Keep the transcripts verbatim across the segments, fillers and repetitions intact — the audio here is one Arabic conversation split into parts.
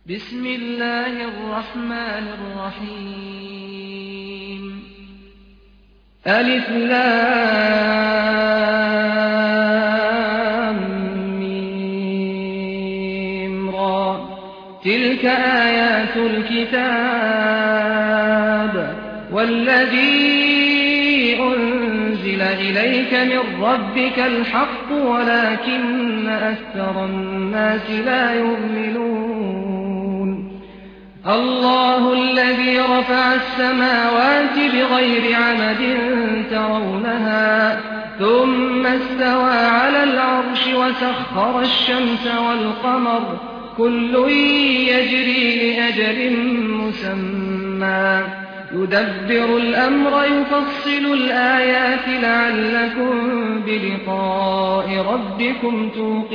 بسم الله الرحمن الرحيم ألف لام ميم را تلك آيات الكتاب والذي أنزل إليك من ربك الحق ولكن أكثر الناس لا يؤمنون الله الذي رفع السماوات بغير عمد ترونها ثم استوى على العرش وسخر الشمس والقمر كل يجري لأجل مسمى يدبر الأمر يفصل الآيات لعلكم بلقاء ربكم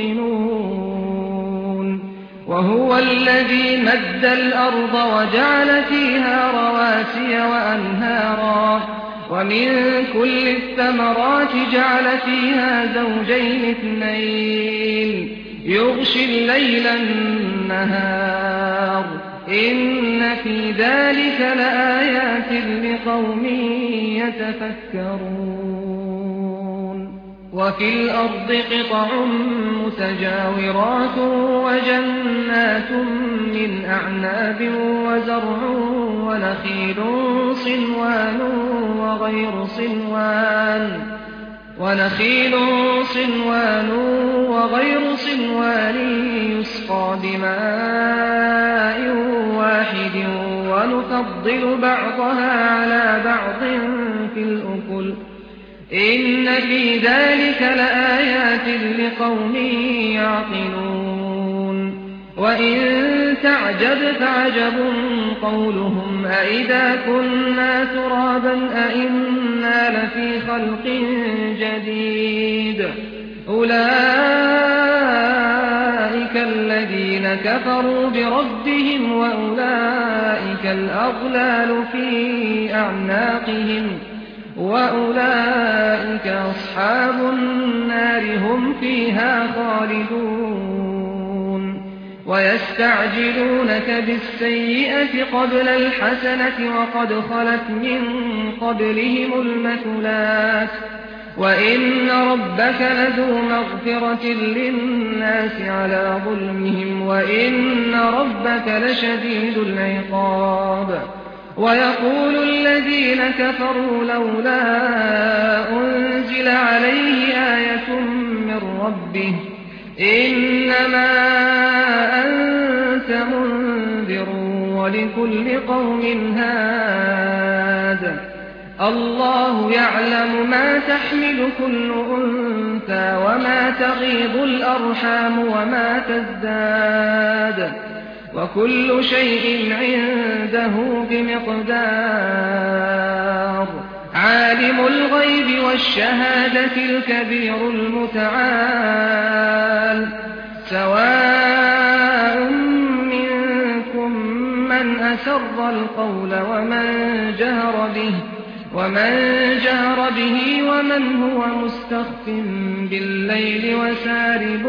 توقنون وهو الذي مد الأرض وجعل فيها رواسي وأنهارا ومن كل الثمرات جعل فيها زوجين اثنين يغشي الليل النهار إن في ذلك لآيات لقوم يتفكرون وفي الأرض قطع متجاورات وجنات من أعناب وزرع ونخيل صنوان وغير صنوان ونخيل صنوان وغير صنوان يسقى بماء واحد ونفضل بعضها على بعض في الأكل إن في ذلك لآيات لقوم يعقلون وإن تعجب فعجب قولهم أئذا كنا ترابا أئنا لفي خلق جديد أولئك الذين كفروا بربهم وأولئك الأغلال في أعناقهم وأولئك أصحاب النار هم فيها خالدون ويستعجلونك بالسيئة قبل الحسنة وقد خلت من قبلهم المثلات وإن ربك لذو مغفرة للناس على ظلمهم وإن ربك لشديد العقاب ويقول الذين كفروا لولا أنزل عليه آية من ربه إنما أنت منذر ولكل قوم هاد الله يعلم ما تحمل كل أنثى وما تغيض الأرحام وما تزداد وكل شيء عنده بمقدار عالم الغيب والشهادة الكبير المتعال سواء منكم من أسر القول ومن جهر به ومن جهر به ومن هو مستخف بالليل وسارب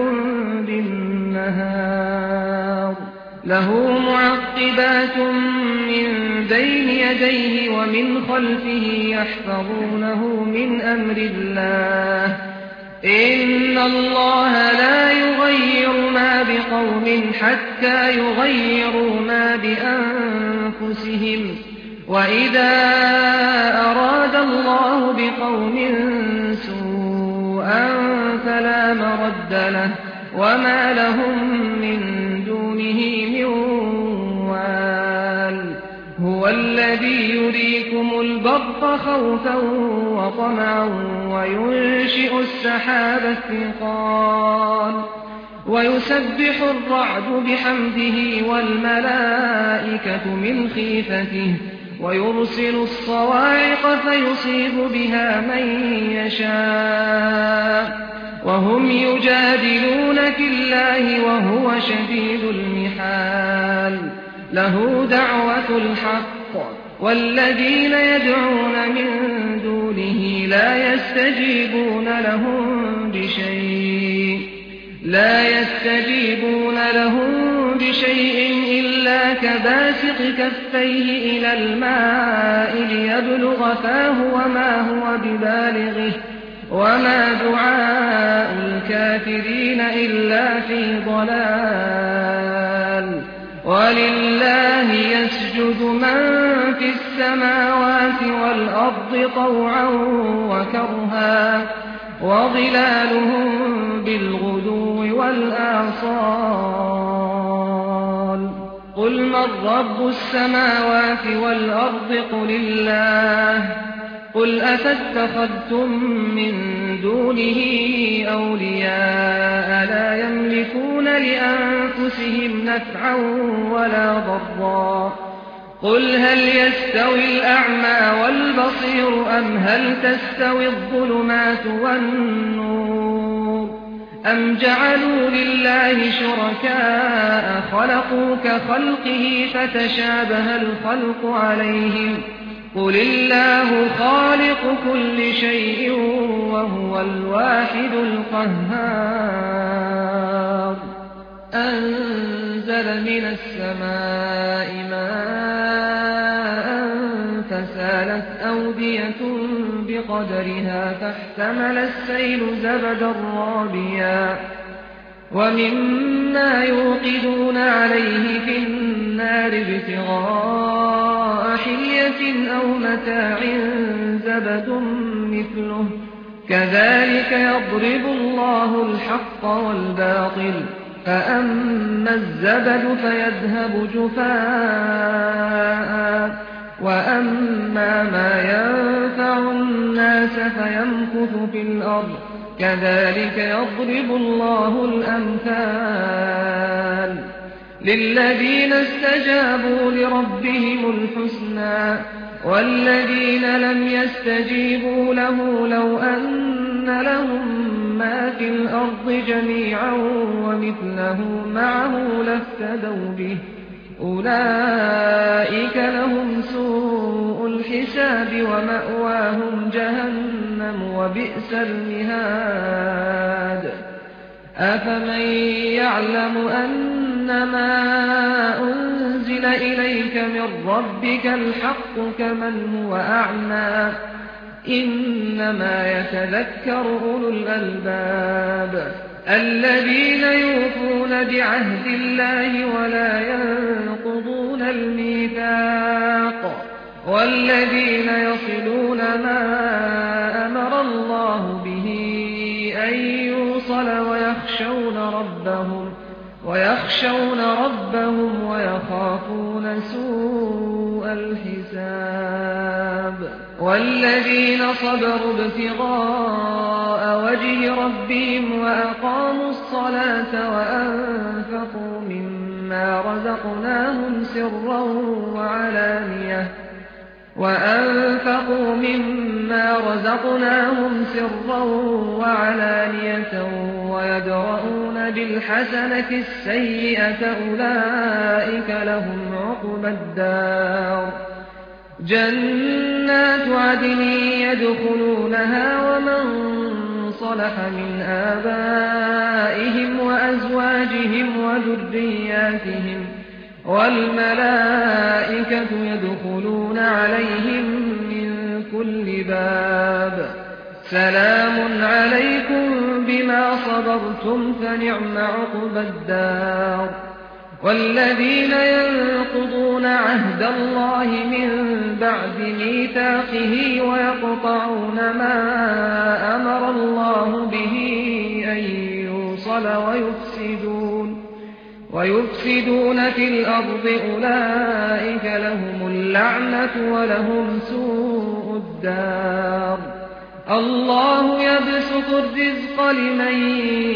بالنهار له معقبات من بين يديه ومن خلفه يحفظونه من أمر الله إن الله لا يغير ما بقوم حتى يغيروا ما بأنفسهم وإذا أراد الله بقوم سوءا فلا مرد له وما لهم من دونه من وال هو الذي يريكم البرق خوفا وطمعا وينشئ السحاب الثقال ويسبح الرعد بحمده والملائكة من خيفته ويرسل الصواعق فيصيب بها من يشاء وهم يجادلون في الله وهو شديد المحال له دعوة الحق والذين يدعون من دونه لا يستجيبون لهم بشيء لا يستجيبون لهم بشيء إلا كباسط كفيه إلى الماء ليبلغ فاه وما هو ببالغه وما دعاء الكافرين إلا في ضلال ولله يسجد من في السماوات والأرض طوعا وكرها وظلالهم بالغدو والآصال قل من رب السماوات والأرض قل الله قل أفاتخذتم من دونه أولياء لا يملكون لأنفسهم نفعا ولا ضرا قل هل يستوي الأعمى والبصير أم هل تستوي الظلمات والنور أم جعلوا لله شركاء خلقوا كخلقه فتشابه الخلق عليهم قل الله خالق كل شيء وهو الواحد القهار أنزل من السماء ماء فسالت أودية بقدرها فاحتمل السيل زبدا رابيا ومما يوقدون عليه في النار ابتغاء حلية أو متاع زبد مثله كذلك يضرب الله الحق والباطل فأما الزبد فيذهب جفاء وأما ما ينفع الناس فيمكث في الأرض كذلك يضرب الله الأمثال للذين استجابوا لربهم الحسنى والذين لم يستجيبوا له لو أن لهم ما في الأرض جميعا ومثله معه لافتدوا به أولئك لهم سوء الحساب ومأواهم جهنم وبئس المهاد أفمن يعلم أنما أنزل إليك من ربك الحق كمن هو أعمى إنما يتذكر أولو الألباب الذين يوفون بعهد الله ولا ينقضون الميثاق والذين يصلون ما أمر الله به أن يوصل ويخشون ربهم ويخشون ربهم ويخافون سوء الحساب والذين صبروا ابتغاء وجه ربهم وأقاموا الصلاة وأنفقوا مما رزقناهم سرا وعلانية وأنفقوا مما رزقناهم سرا وعلانية ويدرؤون بالحسنة السيئة أولئك لهم عقبى الدار جنات عدن يدخلونها ومن صلح من آبائهم وأزواجهم وذرياتهم والملائكة يدخلون عليهم من كل باب سلام عليكم بما صبرتم فنعم عقبى الدار والذين ينقضون عهد الله من بعد ميثاقه ويقطعون ما أمر الله به أن يوصل ويفسدون ويفسدون في الأرض أولئك لهم اللعنة ولهم سوء الدار الله يبسط الرزق لمن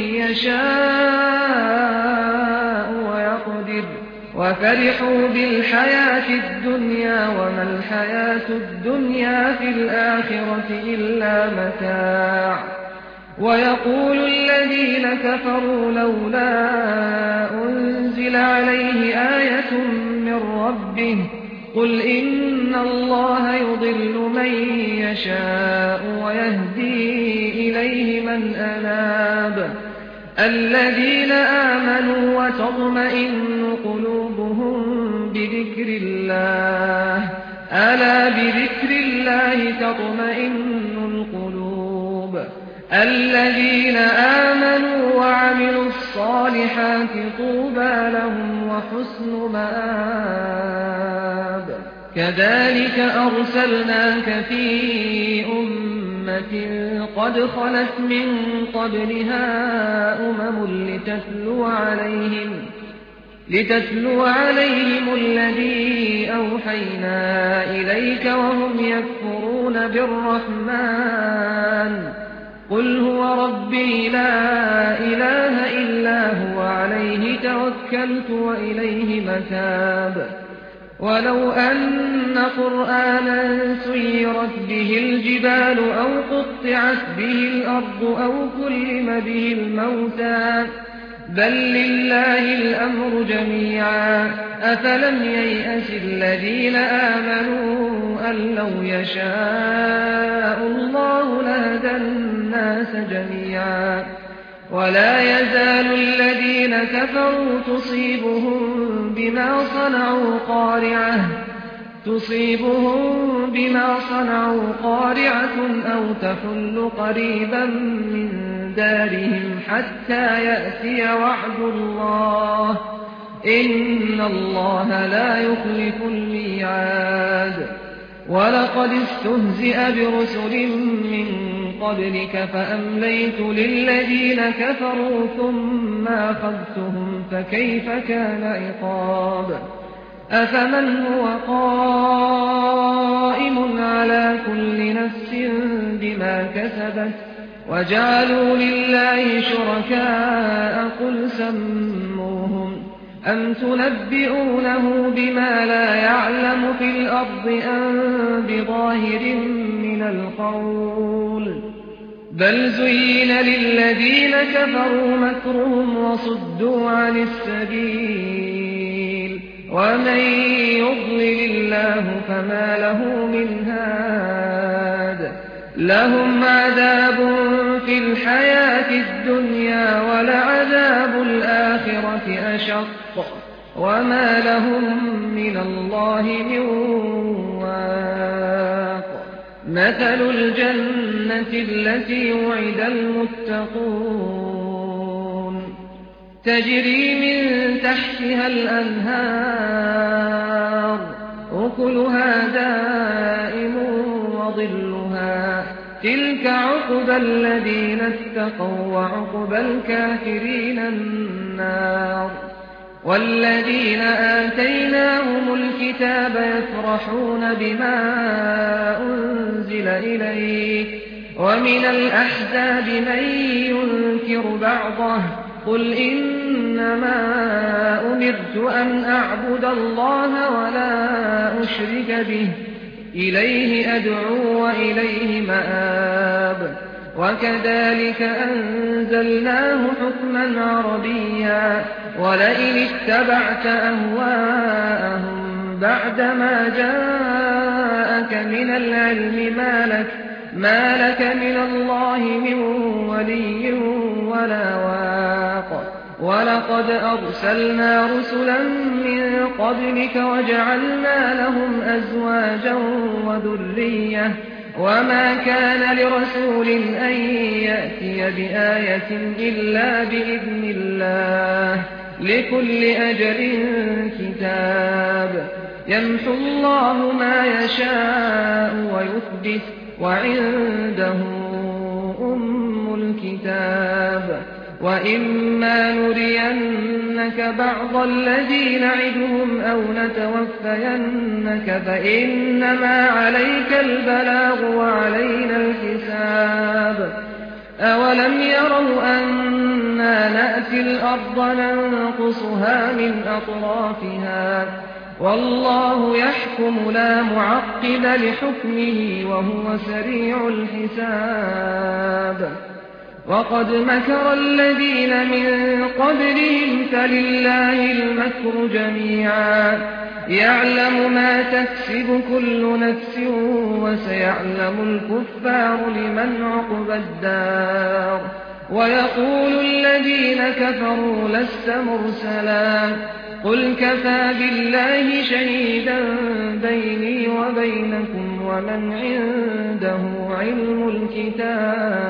يشاء ويقدر وفرحوا بالحياة الدنيا وما الحياة الدنيا في الآخرة إلا متاع ويقول الذين كفروا لولا أنزل عليه آية من ربه قل إن الله يضل من يشاء ويهدي إليه من أناب الذين آمنوا وتطمئن قلوبهم بذكر الله ألا بذكر الله تطمئن القلوب الذين آمنوا وعملوا الصالحات طوبى لهم وحسن مآب كذلك أرسلناك في أمة قد خلت من قبلها أمم لتتلو عليهم لتتلو عليهم الذي أوحينا إليك وهم يكفرون بالرحمن قل هو ربي لا إله إلا هو عليه توكلت وإليه متاب ولو أن قرآنا سيرت به الجبال أو قطعت به الأرض أو كلم به الموتى بل لله الأمر جميعا أفلم ييأس الذين آمنوا أن لو يشاء الله لهدى الناس جميعا ولا يزال الذين كفروا تصيبهم بما صنعوا قارعة تصيبهم بما صنعوا قارعة أو تحل قريبا من دارهم حتى يأتي وعد الله إن الله لا يخلف الميعاد ولقد استهزئ برسل من قبلك فأمليت للذين كفروا ثم أخذتهم فكيف كان عقاب أفمن هو قائم على كل نفس بما كسبت وجعلوا لله شركاء قل سموهم أم تنبئونه بما لا يعلم في الأرض أم بظاهر من القول بل زين للذين كفروا مكرهم وصدوا عن السبيل ومن يضلل الله فما له من هاد لهم عذاب في الحياة الدنيا ولعذاب الآخرة أشق وما لهم من الله من واق مثل الجنة التي وعد المتقون تجري من تحتها الأنهار أكلها دائم وظلها تلك عقبى الذين اتقوا وعقبى الكافرين النار والذين آتيناهم الكتاب يفرحون بما أنزل إليك ومن الأحزاب من ينكر بعضه قل إنما أمرت أن أعبد الله ولا أشرك به إليه أدعو وإليه مآب وكذلك أنزلناه حكما عربيا ولئن اتبعت أهواءهم بعدما جاءك من العلم ما لك, ما لك من الله من ولي ولا واق ولقد أرسلنا رسلا من قبلك وجعلنا لهم أزواجا وذرية وما كان لرسول أن يأتي بآية إلا بإذن الله لكل أجل كتاب يمحو الله ما يشاء ويثبت وعنده أم الكتاب وإما نرينك بعض الذي نعدهم أو نتوفينك فإنما عليك البلاغ وعلينا الحساب أولم يروا أنا نأتي الأرض ننقصها من أطرافها والله يحكم لا معقب لحكمه وهو سريع الحساب وقد مكر الذين من قبلهم فلله المكر جميعا يعلم ما تكسب كل نفس وسيعلم الكفار لمن عقبى الدار ويقول الذين كفروا لست مرسلا قل كفى بالله شهيدا بيني وبينكم ومن عنده علم الكتاب